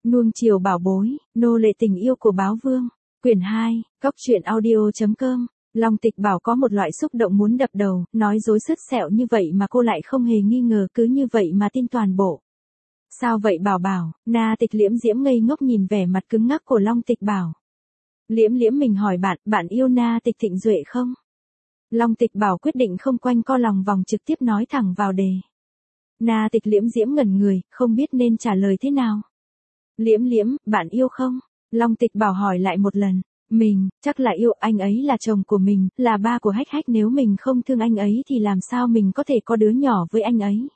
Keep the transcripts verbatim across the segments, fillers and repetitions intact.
Nuông chiều bảo bối, nô lệ tình yêu của báo vương. Quyển hai, Cóc truyện audio.com. Long Tịch Bảo có một loại xúc động muốn đập đầu, nói dối sứt sẹo như vậy mà cô lại không hề nghi ngờ, cứ như vậy mà tin toàn bộ. Sao vậy Bảo Bảo? Na Tịch Liễm Diễm ngây ngốc nhìn vẻ mặt cứng ngắc của Long Tịch Bảo. Liễm Liễm mình hỏi bạn, bạn yêu Na Tịch Thịnh Duệ không? Long Tịch Bảo quyết định không quanh co lòng vòng, trực tiếp nói thẳng vào đề. Na Tịch Liễm Diễm ngẩn người, không biết nên trả lời thế nào. Liễm Liễm, bạn yêu không? Long Tịch Bảo hỏi lại một lần. Mình, chắc là yêu, anh ấy là chồng của mình, là ba của Hách Hách, nếu mình không thương anh ấy thì làm sao mình có thể có đứa nhỏ với anh ấy.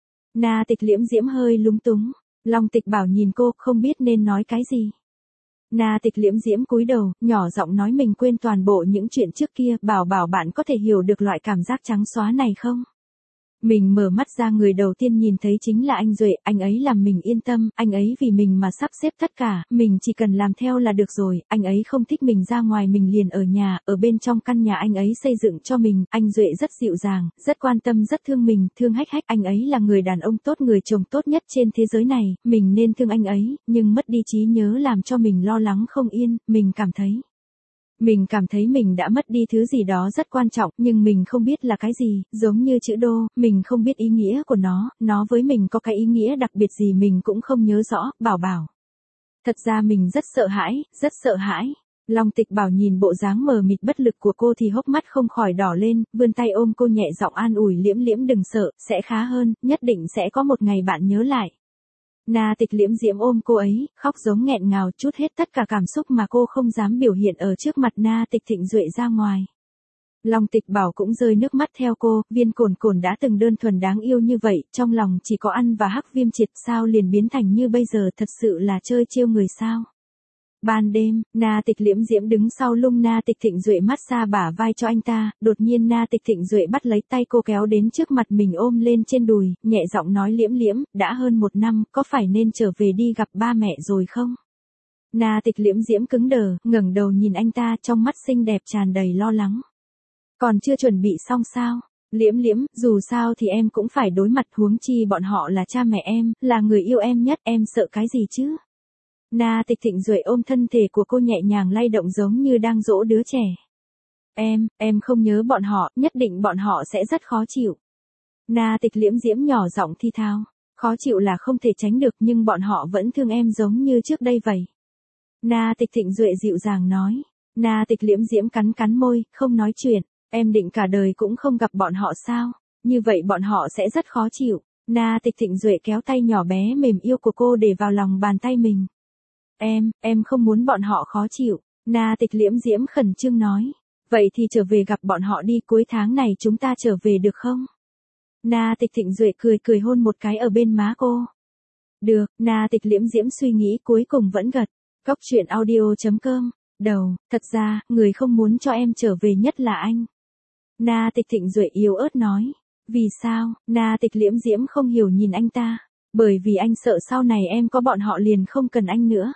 Na Tịch Liễm Diễm hơi lúng túng. Long Tịch Bảo nhìn cô, không biết nên nói cái gì. Na Tịch Liễm Diễm cúi đầu, nhỏ giọng nói mình quên toàn bộ những chuyện trước kia. Bảo Bảo, bạn có thể hiểu được loại cảm giác trắng xóa này không? Mình mở mắt ra, người đầu tiên nhìn thấy chính là anh Duệ, anh ấy làm mình yên tâm, anh ấy vì mình mà sắp xếp tất cả, mình chỉ cần làm theo là được rồi, anh ấy không thích mình ra ngoài mình liền ở nhà, ở bên trong căn nhà anh ấy xây dựng cho mình, anh Duệ rất dịu dàng, rất quan tâm, rất thương mình, thương Hách Hách, anh ấy là người đàn ông tốt, người chồng tốt nhất trên thế giới này, mình nên thương anh ấy, nhưng mất đi trí nhớ làm cho mình lo lắng không yên, mình cảm thấy. Mình cảm thấy mình đã mất đi thứ gì đó rất quan trọng, nhưng mình không biết là cái gì, giống như chữ đô, mình không biết ý nghĩa của nó, nó với mình có cái ý nghĩa đặc biệt gì mình cũng không nhớ rõ. Bảo Bảo. Thật ra mình rất sợ hãi, rất sợ hãi. Long Tịch Bảo nhìn bộ dáng mờ mịt bất lực của cô thì hốc mắt không khỏi đỏ lên, vươn tay ôm cô nhẹ giọng an ủi. Liễm Liễm đừng sợ, sẽ khá hơn, nhất định sẽ có một ngày bạn nhớ lại. Na Tịch Liễm Diễm ôm cô ấy, khóc giống nghẹn ngào, trút hết tất cả cảm xúc mà cô không dám biểu hiện ở trước mặt Na Tịch Thịnh Duệ ra ngoài. Long Tịch Bảo cũng rơi nước mắt theo cô, Viên Cồn Cồn đã từng đơn thuần đáng yêu như vậy, trong lòng chỉ có ăn và Hắc Viêm Triệt, sao liền biến thành như bây giờ, thật sự là chơi trêu người sao. Ban đêm, Na Tịch Liễm Diễm đứng sau lưng Na Tịch Thịnh Duệ massage bả vai cho anh ta, đột nhiên Na Tịch Thịnh Duệ bắt lấy tay cô kéo đến trước mặt mình ôm lên trên đùi, nhẹ giọng nói Liễm Liễm, đã hơn một năm, có phải nên trở về đi gặp ba mẹ rồi không? Na Tịch Liễm Diễm cứng đờ, ngẩng đầu nhìn anh ta, trong mắt xinh đẹp tràn đầy lo lắng. Còn chưa chuẩn bị xong sao? Liễm Liễm, dù sao thì em cũng phải đối mặt, huống chi bọn họ là cha mẹ em, là người yêu em nhất, em sợ cái gì chứ? Na Tịch Thịnh Duệ ôm thân thể của cô nhẹ nhàng lay động giống như đang dỗ đứa trẻ. Em, em không nhớ bọn họ, nhất định bọn họ sẽ rất khó chịu. Na Tịch Liễm Diễm nhỏ giọng thi thao. Khó chịu là không thể tránh được, nhưng bọn họ vẫn thương em giống như trước đây vậy. Na Tịch Thịnh Duệ dịu dàng nói. Na Tịch Liễm Diễm cắn cắn môi, không nói chuyện. Em định cả đời cũng không gặp bọn họ sao? Như vậy bọn họ sẽ rất khó chịu. Na Tịch Thịnh Duệ kéo tay nhỏ bé mềm yêu của cô để vào lòng bàn tay mình. Em, em không muốn bọn họ khó chịu. Na Tịch Liễm Diễm khẩn trương nói. Vậy thì trở về gặp bọn họ đi, cuối tháng này chúng ta trở về được không? Na Tịch Thịnh Duệ cười cười hôn một cái ở bên má cô. Được, Na Tịch Liễm Diễm suy nghĩ cuối cùng vẫn gật. Cóc truyện audio.com. Đầu, thật ra, người không muốn cho em trở về nhất là anh. Na Tịch Thịnh Duệ yếu ớt nói. Vì sao? Na Tịch Liễm Diễm không hiểu nhìn anh ta. Bởi vì anh sợ sau này em có bọn họ liền không cần anh nữa.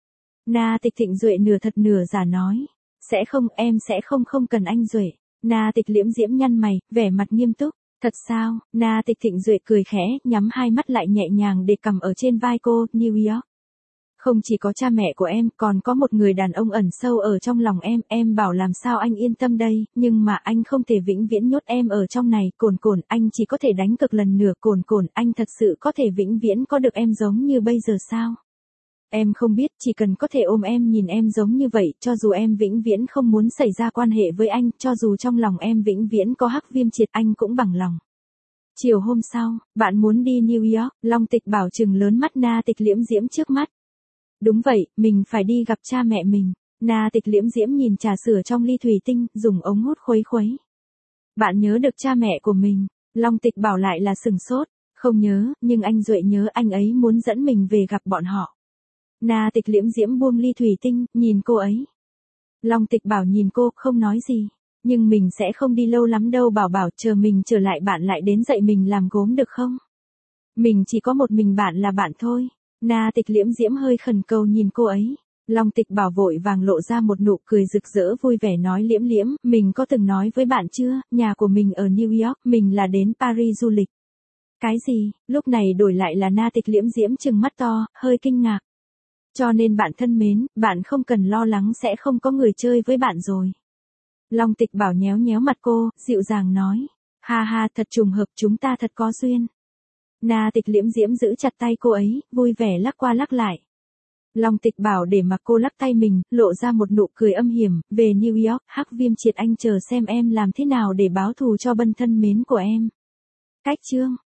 Na Tịch Thịnh Duệ nửa thật nửa giả nói. Sẽ không, em sẽ không không cần anh Duệ. Na Tịch Liễm Diễm nhăn mày, vẻ mặt nghiêm túc. Thật sao? Na Tịch Thịnh Duệ cười khẽ, nhắm hai mắt lại nhẹ nhàng để cầm ở trên vai cô. New York. Không chỉ có cha mẹ của em, còn có một người đàn ông ẩn sâu ở trong lòng em, em bảo làm sao anh yên tâm đây, nhưng mà anh không thể vĩnh viễn nhốt em ở trong này. Cồn Cồn, anh chỉ có thể đánh cược lần nửa. Cồn Cồn, anh thật sự có thể vĩnh viễn có được em giống như bây giờ sao? Em không biết, chỉ cần có thể ôm em nhìn em giống như vậy, cho dù em vĩnh viễn không muốn xảy ra quan hệ với anh, cho dù trong lòng em vĩnh viễn có Hắc Viêm Triệt, anh cũng bằng lòng. Chiều hôm sau, bạn muốn đi New York, Long Tịch Bảo trừng lớn mắt Na Tịch Liễm Diễm trước mắt. Đúng vậy, mình phải đi gặp cha mẹ mình. Na Tịch Liễm Diễm nhìn trà sữa trong ly thủy tinh, dùng ống hút khuấy khuấy. Bạn nhớ được cha mẹ của mình? Long Tịch Bảo lại là sừng sốt. Không nhớ, nhưng anh Duệ nhớ, anh ấy muốn dẫn mình về gặp bọn họ. Na Tịch Liễm Diễm buông ly thủy tinh, nhìn cô ấy. Long Tịch Bảo nhìn cô, không nói gì. Nhưng mình sẽ không đi lâu lắm đâu Bảo Bảo, chờ mình trở lại bạn lại đến dạy mình làm gốm được không? Mình chỉ có một mình bạn là bạn thôi. Na Tịch Liễm Diễm hơi khẩn cầu nhìn cô ấy. Long Tịch Bảo vội vàng lộ ra một nụ cười rực rỡ vui vẻ nói Liễm Liễm, mình có từng nói với bạn chưa, nhà của mình ở New York, mình là đến Paris du lịch. Cái gì? Lúc này đổi lại là Na Tịch Liễm Diễm trừng mắt to, hơi kinh ngạc. Cho nên bạn thân mến, bạn không cần lo lắng sẽ không có người chơi với bạn rồi. Long Tịch Bảo nhéo nhéo mặt cô, dịu dàng nói. Ha ha, thật trùng hợp, chúng ta thật có duyên. Na Tịch Liễm Diễm giữ chặt tay cô ấy, vui vẻ lắc qua lắc lại. Long Tịch Bảo để mặc cô lắc tay mình, lộ ra một nụ cười âm hiểm, về New York, Hắc Viêm Triệt Anh chờ xem em làm thế nào để báo thù cho bân thân mến của em. Cách chương